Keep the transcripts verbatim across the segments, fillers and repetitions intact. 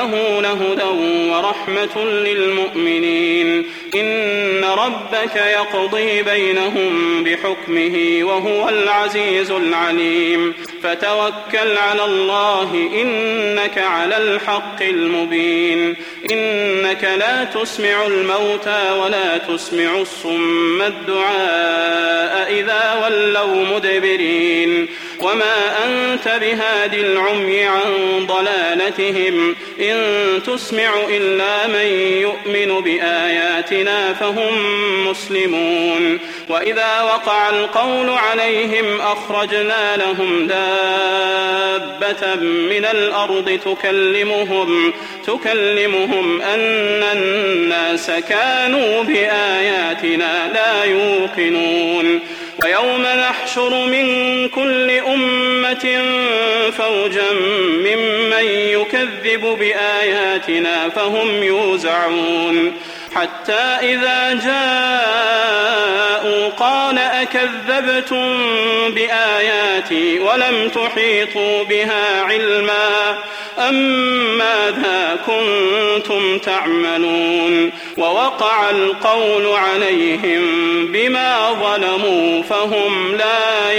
وإنه لهدى ورحمة للمؤمنين. إن ربك يقضي بينهم بحكمه وهو العزيز العليم. فتوكل على الله إنك على الحق المبين. إنك لا تسمع الموتى ولا تسمع الصم الدعاء إذا ولوا مدبرين. وما أنت بهادي العمي عن ضلالتهم إن تسمع إلا من يؤمن بآياتنا فهم مسلمون. وإذا وقع القول عليهم أخرجنا لهم دابة من الأرض تكلمهم تكلمهم أن الناس كانوا بآياتنا لا يوقنون. ويوم نحشر من كل أمة فوجا ممن يكذب بآياتنا فهم يوزعون. حتى إذا جاءوا قال أكذبتم بآياتي ولم تحيطوا بها علما أم ماذا كنتم تعملون. ووقع القول عليهم بما ظلموا فهم لا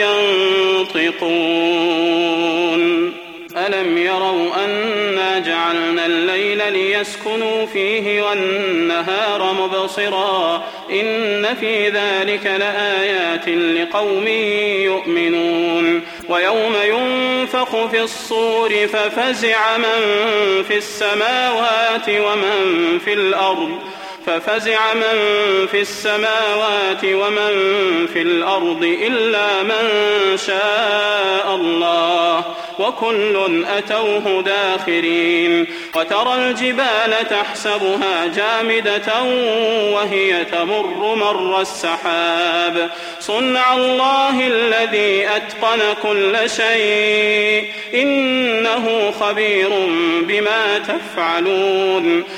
ينطقون. ألم يروا أنا جعلنا الليل ليسكنوا فيه والنهار مبصرا إن في ذلك لآيات لقوم يؤمنون. ويوم ينفخ في الصور ففزع من في السماوات ومن في الأرض ففزع من في السماوات ومن في الأرض إلا من شاء الله وكل أتوه داخرين. وترى الجبال تحسبها جامدة وهي تمر مر السحاب صنع الله الذي أتقن كل شيء إنه خبير بما تفعلون.